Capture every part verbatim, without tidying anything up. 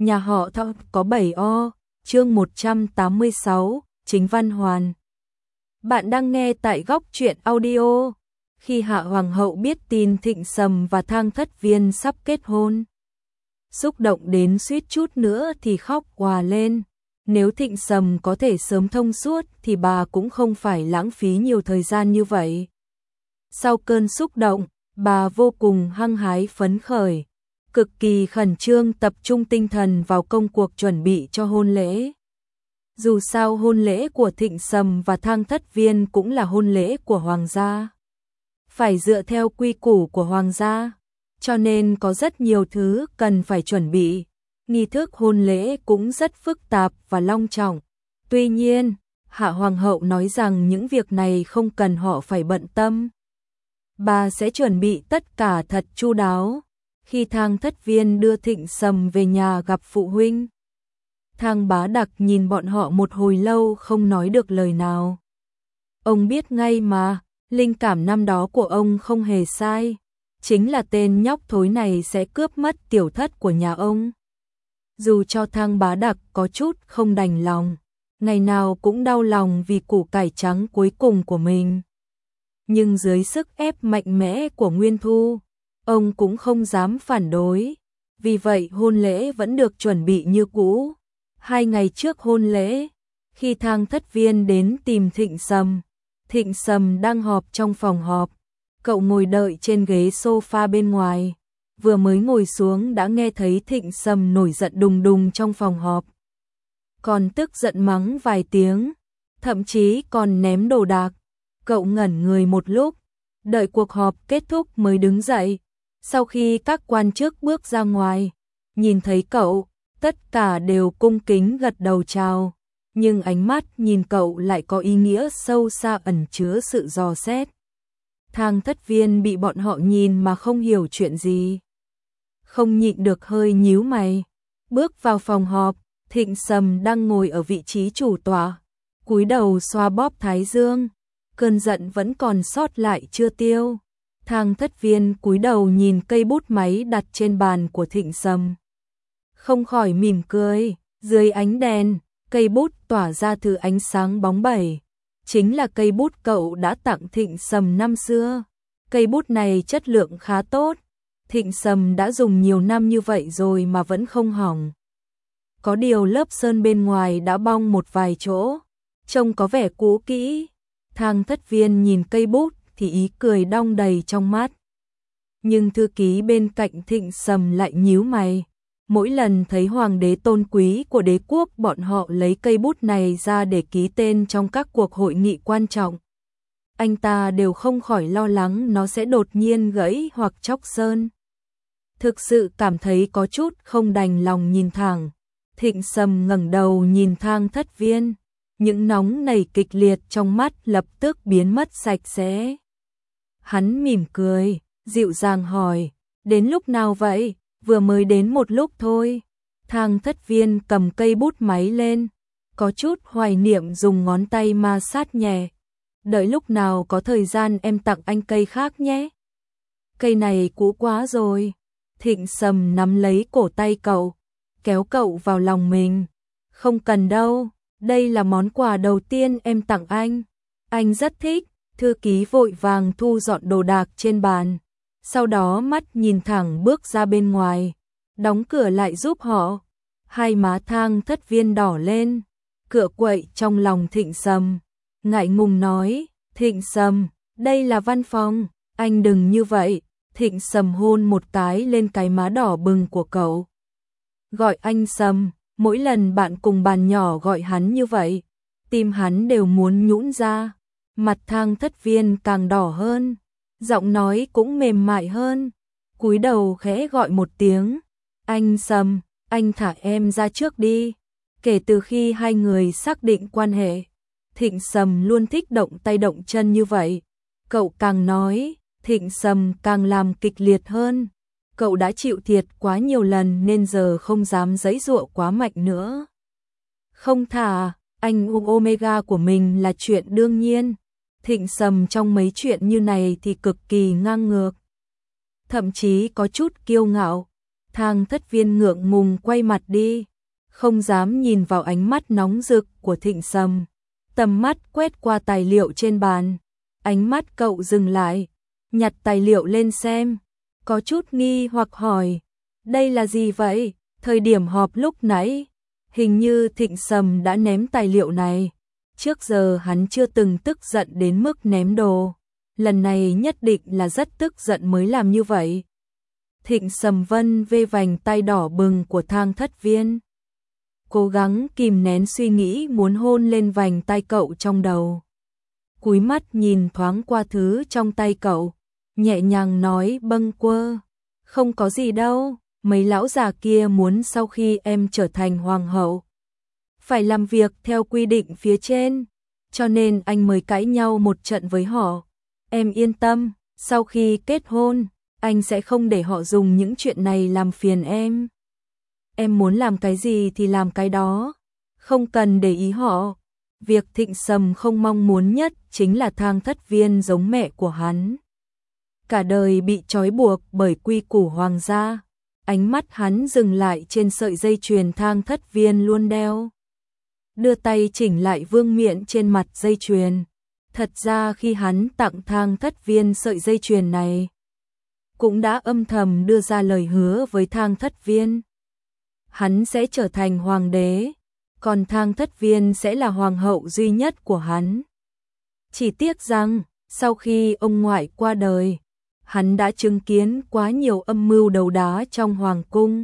Nhà họ Thọ có bảy o, chương một trăm tám mươi sáu, Chính Văn Hoàn. Bạn đang nghe tại Góc Truyện Audio. Khi Hạ Hoàng hậu biết tin Thịnh Sầm và Thang Thất Viên sắp kết hôn, xúc động đến suýt chút nữa thì khóc òa lên. Nếu Thịnh Sầm có thể sớm thông suốt thì bà cũng không phải lãng phí nhiều thời gian như vậy. Sau cơn xúc động, bà vô cùng hăng hái phấn khởi, cực kỳ khẩn trương tập trung tinh thần vào công cuộc chuẩn bị cho hôn lễ. Dù sao hôn lễ của Thịnh Sầm và Thang Thất Viên cũng là hôn lễ của Hoàng gia, phải dựa theo quy củ của Hoàng gia, cho nên có rất nhiều thứ cần phải chuẩn bị. Nghi thức hôn lễ cũng rất phức tạp và long trọng. Tuy nhiên, Hạ Hoàng hậu nói rằng những việc này không cần họ phải bận tâm. Bà sẽ chuẩn bị tất cả thật chu đáo. Khi Thang Thất Viên đưa Thịnh Sầm về nhà gặp phụ huynh, Thang Bá Đặc nhìn bọn họ một hồi lâu không nói được lời nào. Ông biết ngay mà, linh cảm năm đó của ông không hề sai. Chính là tên nhóc thối này sẽ cướp mất tiểu thất của nhà ông. Dù cho Thang Bá Đặc có chút không đành lòng, ngày nào cũng đau lòng vì củ cải trắng cuối cùng của mình, nhưng dưới sức ép mạnh mẽ của Nguyên Thu, ông cũng không dám phản đối. Vì vậy hôn lễ vẫn được chuẩn bị như cũ. Hai ngày trước hôn lễ, khi Thang Thất Viên đến tìm Thịnh Sầm, Thịnh Sầm đang họp trong phòng họp. Cậu ngồi đợi trên ghế sofa bên ngoài, vừa mới ngồi xuống đã nghe thấy Thịnh Sầm nổi giận đùng đùng trong phòng họp. Còn tức giận mắng vài tiếng, thậm chí còn ném đồ đạc. Cậu ngẩn người một lúc, đợi cuộc họp kết thúc mới đứng dậy. Sau khi các quan chức bước ra ngoài, nhìn thấy cậu, tất cả đều cung kính gật đầu chào, nhưng ánh mắt nhìn cậu lại có ý nghĩa sâu xa ẩn chứa sự dò xét. Thang Thất Viên bị bọn họ nhìn mà không hiểu chuyện gì, không nhịn được hơi nhíu mày. Bước vào phòng họp, Thịnh Sầm đang ngồi ở vị trí chủ tọa, cúi đầu xoa bóp thái dương, cơn giận vẫn còn sót lại chưa tiêu. Thang Thất Viên cúi đầu nhìn cây bút máy đặt trên bàn của Thịnh Sầm, không khỏi mỉm cười. Dưới ánh đèn, cây bút tỏa ra thứ ánh sáng bóng bẩy, chính là cây bút cậu đã tặng Thịnh Sầm năm xưa. Cây bút này chất lượng khá tốt, Thịnh Sầm đã dùng nhiều năm như vậy rồi mà vẫn không hỏng. Có điều lớp sơn bên ngoài đã bong một vài chỗ, trông có vẻ cũ kỹ. Thang Thất Viên nhìn cây bút thì ý cười đong đầy trong mắt. Nhưng thư ký bên cạnh Thịnh Sầm lại nhíu mày. Mỗi lần thấy hoàng đế tôn quý của đế quốc bọn họ lấy cây bút này ra để ký tên trong các cuộc hội nghị quan trọng, anh ta đều không khỏi lo lắng nó sẽ đột nhiên gãy hoặc chóc sơn. Thực sự cảm thấy có chút không đành lòng nhìn thẳng. Thịnh Sầm ngẩng đầu nhìn Thang Thất Viên, những nóng nảy kịch liệt trong mắt lập tức biến mất sạch sẽ. Hắn mỉm cười, dịu dàng hỏi, đến lúc nào vậy? Vừa mới đến một lúc thôi. Thang Thất Viên cầm cây bút máy lên, có chút hoài niệm dùng ngón tay ma sát nhẹ. Đợi lúc nào có thời gian em tặng anh cây khác nhé. Cây này cũ quá rồi. Thịnh Sầm nắm lấy cổ tay cậu, kéo cậu vào lòng mình. Không cần đâu, đây là món quà đầu tiên em tặng anh. Anh rất thích. Thư ký vội vàng thu dọn đồ đạc trên bàn, sau đó mắt nhìn thẳng bước ra bên ngoài, đóng cửa lại giúp họ. Hai má Thang Thất Viên đỏ lên, cựa quậy trong lòng Thịnh Sầm, ngại ngùng nói, Thịnh Sầm, đây là văn phòng, anh đừng như vậy. Thịnh Sầm hôn một cái lên cái má đỏ bừng của cậu. Gọi anh Sầm, mỗi lần bạn cùng bàn nhỏ gọi hắn như vậy, tim hắn đều muốn nhũn ra. Mặt Thang Thất Viên càng đỏ hơn, giọng nói cũng mềm mại hơn, cúi đầu khẽ gọi một tiếng, anh Sầm, anh thả em ra trước đi. Kể từ khi hai người xác định quan hệ, Thịnh Sầm luôn thích động tay động chân như vậy. Cậu càng nói, Thịnh Sầm càng làm kịch liệt hơn. Cậu đã chịu thiệt quá nhiều lần nên giờ không dám giãy giụa quá mạnh nữa. Không thả, anh ôm Omega của mình là chuyện đương nhiên. Thịnh Sầm trong mấy chuyện như này thì cực kỳ ngang ngược, thậm chí có chút kiêu ngạo. Thang Thất Viên ngượng ngùng quay mặt đi, không dám nhìn vào ánh mắt nóng rực của Thịnh Sầm. Tầm mắt quét qua tài liệu trên bàn, ánh mắt cậu dừng lại, nhặt tài liệu lên xem, có chút nghi hoặc hỏi, đây là gì vậy? Thời điểm họp lúc nãy, hình như Thịnh Sầm đã ném tài liệu này, trước giờ hắn chưa từng tức giận đến mức ném đồ, lần này nhất định là rất tức giận mới làm như vậy. Thịnh Sầm vân vê vành tay đỏ bừng của Thang Thất Viên, cố gắng kìm nén suy nghĩ muốn hôn lên vành tay cậu trong đầu. Cúi mắt nhìn thoáng qua thứ trong tay cậu, nhẹ nhàng nói bâng quơ, không có gì đâu, mấy lão già kia muốn sau khi em trở thành hoàng hậu, phải làm việc theo quy định phía trên, cho nên anh mới cãi nhau một trận với họ. Em yên tâm, sau khi kết hôn, anh sẽ không để họ dùng những chuyện này làm phiền em. Em muốn làm cái gì thì làm cái đó, không cần để ý họ. Việc Thịnh Sầm không mong muốn nhất chính là Thang Thất Viên giống mẹ của hắn, cả đời bị trói buộc bởi quy củ hoàng gia. Ánh mắt hắn dừng lại trên sợi dây chuyền Thang Thất Viên luôn đeo, đưa tay chỉnh lại vương miện trên mặt dây chuyền. Thật ra khi hắn tặng Thang Thất Viên sợi dây chuyền này, cũng đã âm thầm đưa ra lời hứa với Thang Thất Viên, hắn sẽ trở thành hoàng đế, còn Thang Thất Viên sẽ là hoàng hậu duy nhất của hắn. Chỉ tiếc rằng, sau khi ông ngoại qua đời, hắn đã chứng kiến quá nhiều âm mưu đấu đá trong hoàng cung,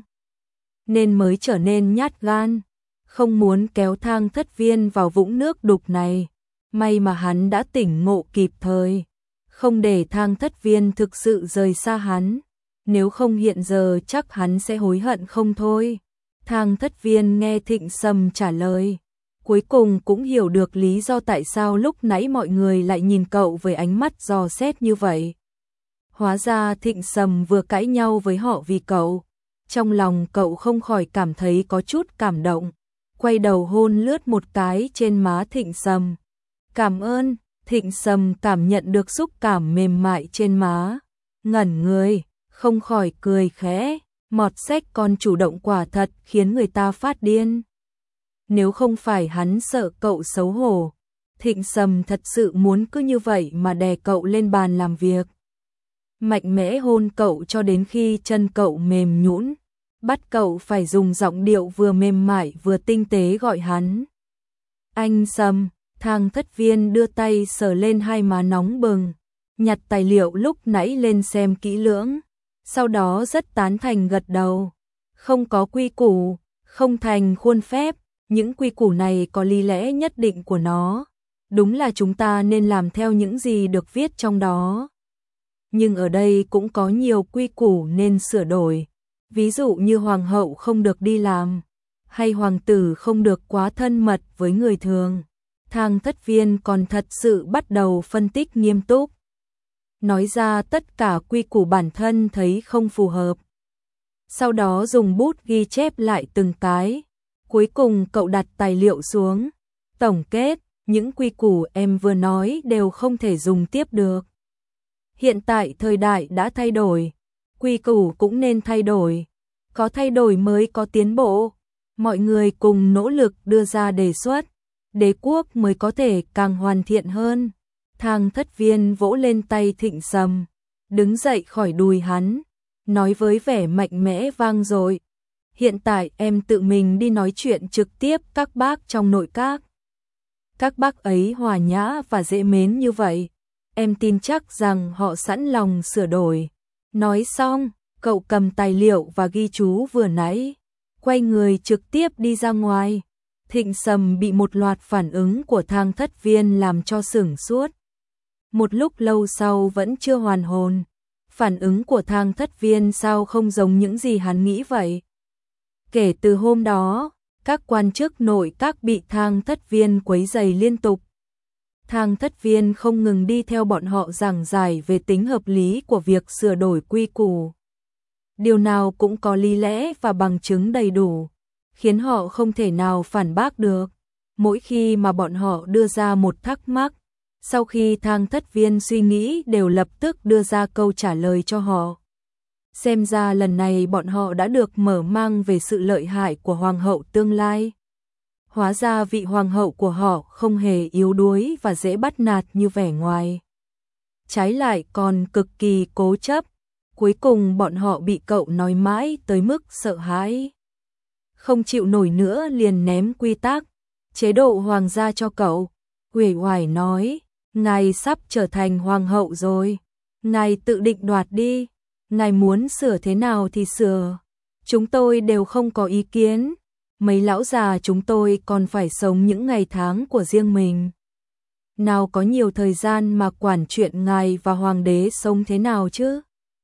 nên mới trở nên nhát gan, không muốn kéo Thang Thất Viên vào vũng nước đục này. May mà hắn đã tỉnh ngộ kịp thời, không để Thang Thất Viên thực sự rời xa hắn, nếu không hiện giờ chắc hắn sẽ hối hận không thôi. Thang Thất Viên nghe Thịnh Sầm trả lời, cuối cùng cũng hiểu được lý do tại sao lúc nãy mọi người lại nhìn cậu với ánh mắt dò xét như vậy. Hóa ra Thịnh Sầm vừa cãi nhau với họ vì cậu. Trong lòng cậu không khỏi cảm thấy có chút cảm động, quay đầu hôn lướt một cái trên má Thịnh Sầm. Cảm ơn. Thịnh Sầm cảm nhận được xúc cảm mềm mại trên má, ngẩn người, không khỏi cười khẽ, mọt xách con chủ động quả thật khiến người ta phát điên. Nếu không phải hắn sợ cậu xấu hổ, Thịnh Sầm thật sự muốn cứ như vậy mà đè cậu lên bàn làm việc, mạnh mẽ hôn cậu cho đến khi chân cậu mềm nhũn, bắt cậu phải dùng giọng điệu vừa mềm mại vừa tinh tế gọi hắn. Anh Sầm. Thang Thất Viên đưa tay sờ lên hai má nóng bừng, nhặt tài liệu lúc nãy lên xem kỹ lưỡng, sau đó rất tán thành gật đầu. Không có quy củ, không thành khuôn phép, những quy củ này có lý lẽ nhất định của nó, đúng là chúng ta nên làm theo những gì được viết trong đó. Nhưng ở đây cũng có nhiều quy củ nên sửa đổi, ví dụ như hoàng hậu không được đi làm, hay hoàng tử không được quá thân mật với người thường. Thang Thất Viên còn thật sự bắt đầu phân tích nghiêm túc, nói ra tất cả quy củ bản thân thấy không phù hợp. Sau đó dùng bút ghi chép lại từng cái. Cuối cùng cậu đặt tài liệu xuống, tổng kết, những quy củ em vừa nói đều không thể dùng tiếp được. Hiện tại thời đại đã thay đổi, quy củ cũng nên thay đổi, có thay đổi mới có tiến bộ. Mọi người cùng nỗ lực đưa ra đề xuất, đế quốc mới có thể càng hoàn thiện hơn. Thang Thất Viên vỗ lên tay Thịnh Sầm, đứng dậy khỏi đùi hắn, nói với vẻ mạnh mẽ vang dội, hiện tại em tự mình đi nói chuyện trực tiếp các bác trong nội các. Các bác ấy hòa nhã và dễ mến như vậy, em tin chắc rằng họ sẵn lòng sửa đổi. Nói xong, cậu cầm tài liệu và ghi chú vừa nãy, quay người trực tiếp đi ra ngoài. Thịnh Sầm bị một loạt phản ứng của Thang Thất Viên làm cho sửng sốt. Một lúc lâu sau vẫn chưa hoàn hồn. Phản ứng của Thang Thất Viên sao không giống những gì hắn nghĩ vậy? Kể từ hôm đó, các quan chức nội các bị Thang Thất Viên quấy rầy liên tục. Thang Thất Viên không ngừng đi theo bọn họ giảng giải về tính hợp lý của việc sửa đổi quy củ. Điều nào cũng có lý lẽ và bằng chứng đầy đủ, khiến họ không thể nào phản bác được. Mỗi khi mà bọn họ đưa ra một thắc mắc, sau khi Thang Thất Viên suy nghĩ đều lập tức đưa ra câu trả lời cho họ. Xem ra lần này bọn họ đã được mở mang về sự lợi hại của hoàng hậu tương lai. Hóa ra vị hoàng hậu của họ không hề yếu đuối và dễ bắt nạt như vẻ ngoài. Trái lại còn cực kỳ cố chấp. Cuối cùng bọn họ bị cậu nói mãi tới mức sợ hãi. Không chịu nổi nữa liền ném quy tắc, chế độ hoàng gia cho cậu. Uể oải nói, ngài sắp trở thành hoàng hậu rồi. Ngài tự định đoạt đi. Ngài muốn sửa thế nào thì sửa. Chúng tôi đều không có ý kiến. Mấy lão già chúng tôi còn phải sống những ngày tháng của riêng mình. Nào có nhiều thời gian mà quản chuyện ngài và hoàng đế sống thế nào chứ?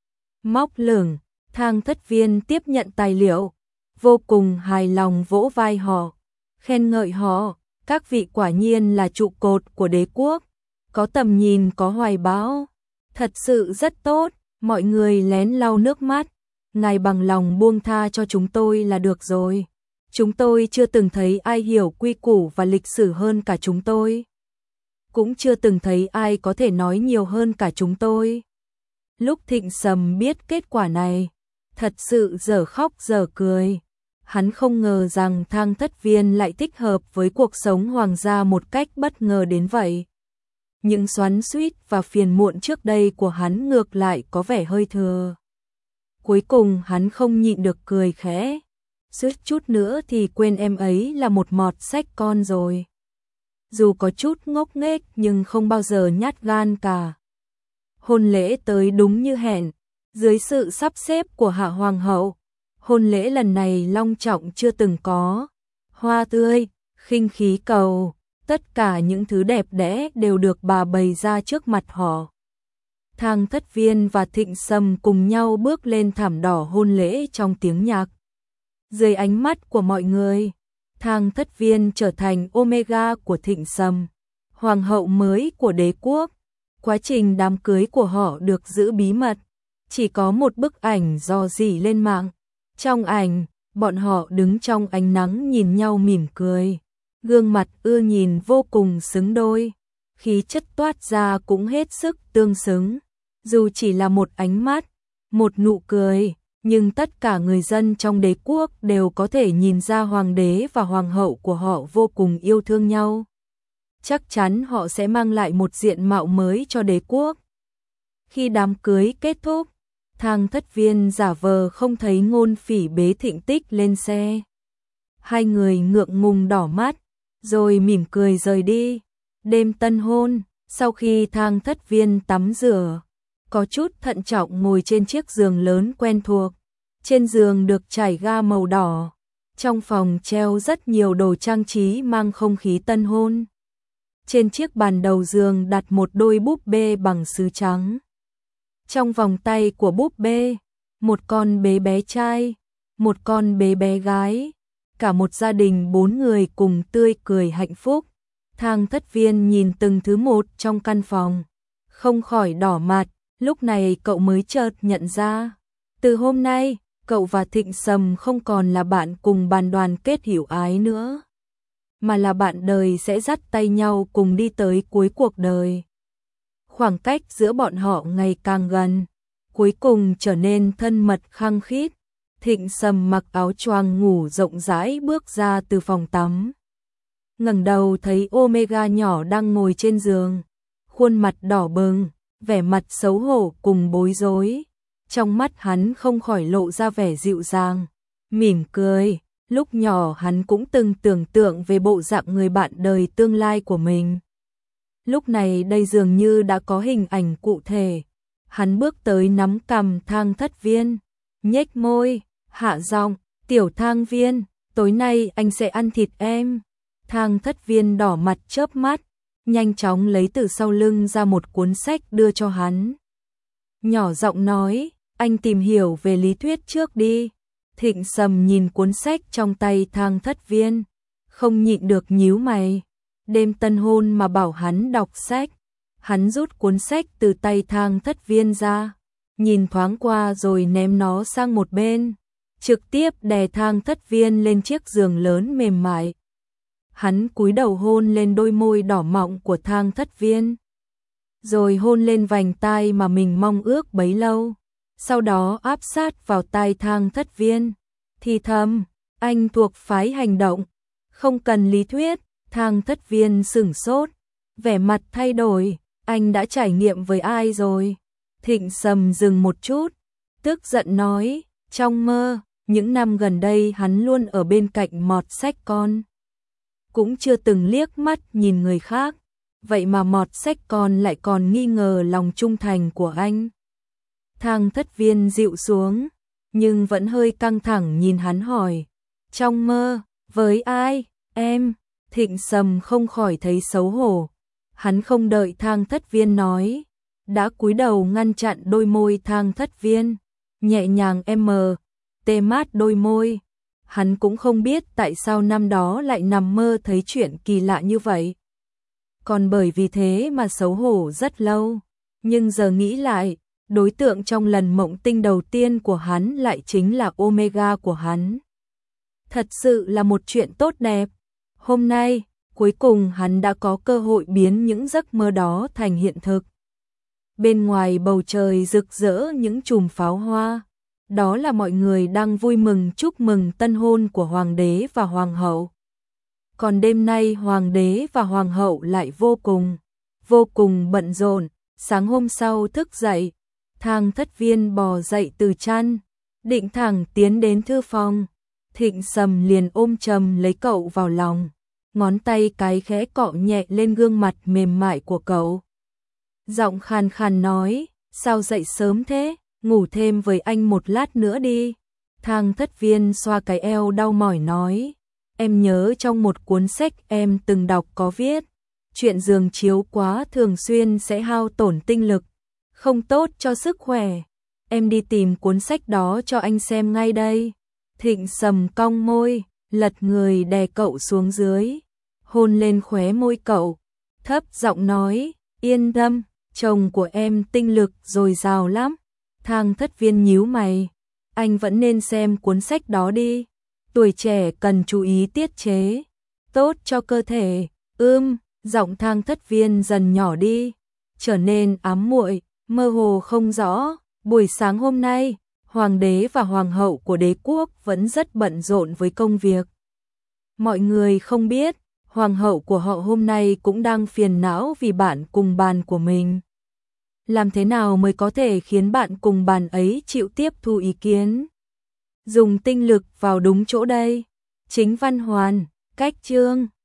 Móc lửng, Thang Thất Viên tiếp nhận tài liệu, vô cùng hài lòng vỗ vai họ, khen ngợi họ, các vị quả nhiên là trụ cột của đế quốc, có tầm nhìn có hoài bão, thật sự rất tốt, mọi người lén lau nước mắt, ngài bằng lòng buông tha cho chúng tôi là được rồi. Chúng tôi chưa từng thấy ai hiểu quy củ và lịch sử hơn cả chúng tôi. Cũng chưa từng thấy ai có thể nói nhiều hơn cả chúng tôi. Lúc Thịnh Sầm biết kết quả này, thật sự dở khóc dở cười. Hắn không ngờ rằng Thang Thất Viên lại thích hợp với cuộc sống hoàng gia một cách bất ngờ đến vậy. Những xoắn xuýt và phiền muộn trước đây của hắn ngược lại có vẻ hơi thừa. Cuối cùng hắn không nhịn được cười khẽ. Suýt chút nữa thì quên em ấy là một mọt sách con rồi. Dù có chút ngốc nghếch nhưng không bao giờ nhát gan cả. Hôn lễ tới đúng như hẹn, dưới sự sắp xếp của Hạ Hoàng hậu. Hôn lễ lần này long trọng chưa từng có. Hoa tươi, khinh khí cầu, tất cả những thứ đẹp đẽ đều được bà bày ra trước mặt họ. Thang Thất Viên và Thịnh Sầm cùng nhau bước lên thảm đỏ hôn lễ trong tiếng nhạc. Dưới ánh mắt của mọi người, Thang Thất Viên trở thành Omega của Thịnh Sầm, hoàng hậu mới của đế quốc. Quá trình đám cưới của họ được giữ bí mật, chỉ có một bức ảnh dò dỉ lên mạng. Trong ảnh, bọn họ đứng trong ánh nắng nhìn nhau mỉm cười, gương mặt ưa nhìn vô cùng xứng đôi, khí chất toát ra cũng hết sức tương xứng. Dù chỉ là một ánh mắt, một nụ cười, nhưng tất cả người dân trong đế quốc đều có thể nhìn ra hoàng đế và hoàng hậu của họ vô cùng yêu thương nhau. Chắc chắn họ sẽ mang lại một diện mạo mới cho đế quốc. Khi đám cưới kết thúc, Thang Thất Viên giả vờ không thấy Ngôn Phỉ bế Thịnh Tích lên xe. Hai người ngượng ngùng đỏ mắt, rồi mỉm cười rời đi. Đêm tân hôn, sau khi Thang Thất Viên tắm rửa, có chút thận trọng ngồi trên chiếc giường lớn quen thuộc. Trên giường được trải ga màu đỏ. Trong phòng treo rất nhiều đồ trang trí mang không khí tân hôn. Trên chiếc bàn đầu giường đặt một đôi búp bê bằng sứ trắng. Trong vòng tay của búp bê, một con bé bé trai, một con bé bé gái. Cả một gia đình bốn người cùng tươi cười hạnh phúc. Thang Thất Viên nhìn từng thứ một trong căn phòng, không khỏi đỏ mặt. Lúc này cậu mới chợt nhận ra, từ hôm nay, cậu và Thịnh Sầm không còn là bạn cùng bàn đoàn kết hiểu ái nữa, mà là bạn đời sẽ dắt tay nhau cùng đi tới cuối cuộc đời. Khoảng cách giữa bọn họ ngày càng gần, cuối cùng trở nên thân mật khăng khít. Thịnh Sầm mặc áo choàng ngủ rộng rãi bước ra từ phòng tắm. Ngẩng đầu thấy Omega nhỏ đang ngồi trên giường, khuôn mặt đỏ bừng, vẻ mặt xấu hổ cùng bối rối. Trong mắt hắn không khỏi lộ ra vẻ dịu dàng, mỉm cười. Lúc nhỏ hắn cũng từng tưởng tượng về bộ dạng người bạn đời tương lai của mình. Lúc này đây dường như đã có hình ảnh cụ thể. Hắn bước tới nắm cằm Thang Thất Viên, nhếch môi, hạ giọng, "Tiểu Thang Viên, tối nay anh sẽ ăn thịt em." Thang Thất Viên đỏ mặt chớp mắt, nhanh chóng lấy từ sau lưng ra một cuốn sách đưa cho hắn. Nhỏ giọng nói, "Anh tìm hiểu về lý thuyết trước đi." Thịnh Sầm nhìn cuốn sách trong tay Thang Thất Viên, không nhịn được nhíu mày. Đêm tân hôn mà bảo hắn đọc sách. Hắn rút cuốn sách từ tay Thang Thất Viên ra, nhìn thoáng qua rồi ném nó sang một bên, trực tiếp đè Thang Thất Viên lên chiếc giường lớn mềm mại. Hắn cúi đầu hôn lên đôi môi đỏ mọng của Thang Thất Viên, rồi hôn lên vành tai mà mình mong ước bấy lâu. sau đó áp sát vào tai Thang Thất Viên, thì thầm, anh thuộc phái hành động, không cần lý thuyết. Thang Thất Viên sửng sốt, vẻ mặt thay đổi, anh đã trải nghiệm với ai rồi? Thịnh Sầm dừng một chút, tức giận nói, trong mơ, những năm gần đây hắn luôn ở bên cạnh mọt sách con. Cũng chưa từng liếc mắt nhìn người khác, vậy mà mọt sách con lại còn nghi ngờ lòng trung thành của anh. Thang Thất Viên dịu xuống, nhưng vẫn hơi căng thẳng nhìn hắn hỏi, trong mơ, với ai, em? Thịnh Sầm không khỏi thấy xấu hổ, hắn không đợi Thang Thất Viên nói, đã cúi đầu ngăn chặn đôi môi Thang Thất Viên, nhẹ nhàng em mờ, tê mát đôi môi. Hắn cũng không biết tại sao năm đó lại nằm mơ thấy chuyện kỳ lạ như vậy. Còn bởi vì thế mà xấu hổ rất lâu, nhưng giờ nghĩ lại, đối tượng trong lần mộng tinh đầu tiên của hắn lại chính là Omega của hắn. Thật sự là một chuyện tốt đẹp. Hôm nay, cuối cùng hắn đã có cơ hội biến những giấc mơ đó thành hiện thực. Bên ngoài bầu trời rực rỡ những chùm pháo hoa, đó là mọi người đang vui mừng chúc mừng tân hôn của hoàng đế và hoàng hậu. Còn đêm nay hoàng đế và hoàng hậu lại vô cùng, vô cùng bận rộn. Sáng hôm sau thức dậy, Thang Thất Viên bò dậy từ chăn, định thẳng tiến đến thư phòng. Thịnh Sầm liền ôm chầm lấy cậu vào lòng, ngón tay cái khẽ cọ nhẹ lên gương mặt mềm mại của cậu. Giọng khàn khàn nói, sao dậy sớm thế, ngủ thêm với anh một lát nữa đi. Thang Thất Viên xoa cái eo đau mỏi nói, em nhớ trong một cuốn sách em từng đọc có viết, chuyện giường chiếu quá thường xuyên sẽ hao tổn tinh lực, không tốt cho sức khỏe. Em đi tìm cuốn sách đó cho anh xem ngay đây. Thịnh Sầm cong môi, lật người đè cậu xuống dưới, hôn lên khóe môi cậu, thấp giọng nói, yên tâm, chồng của em tinh lực dồi dào lắm. Thang Thất Viên nhíu mày, anh vẫn nên xem cuốn sách đó đi, tuổi trẻ cần chú ý tiết chế, tốt cho cơ thể. Ưm, giọng Thang Thất Viên dần nhỏ đi, trở nên ám muội, mơ hồ không rõ. Buổi sáng hôm nay, hoàng đế và hoàng hậu của đế quốc vẫn rất bận rộn với công việc. Mọi người không biết, hoàng hậu của họ hôm nay cũng đang phiền não vì bạn cùng bàn của mình. Làm thế nào mới có thể khiến bạn cùng bàn ấy chịu tiếp thu ý kiến? Dùng tinh lực vào đúng chỗ đây. Chính Văn Hoàn, cách chương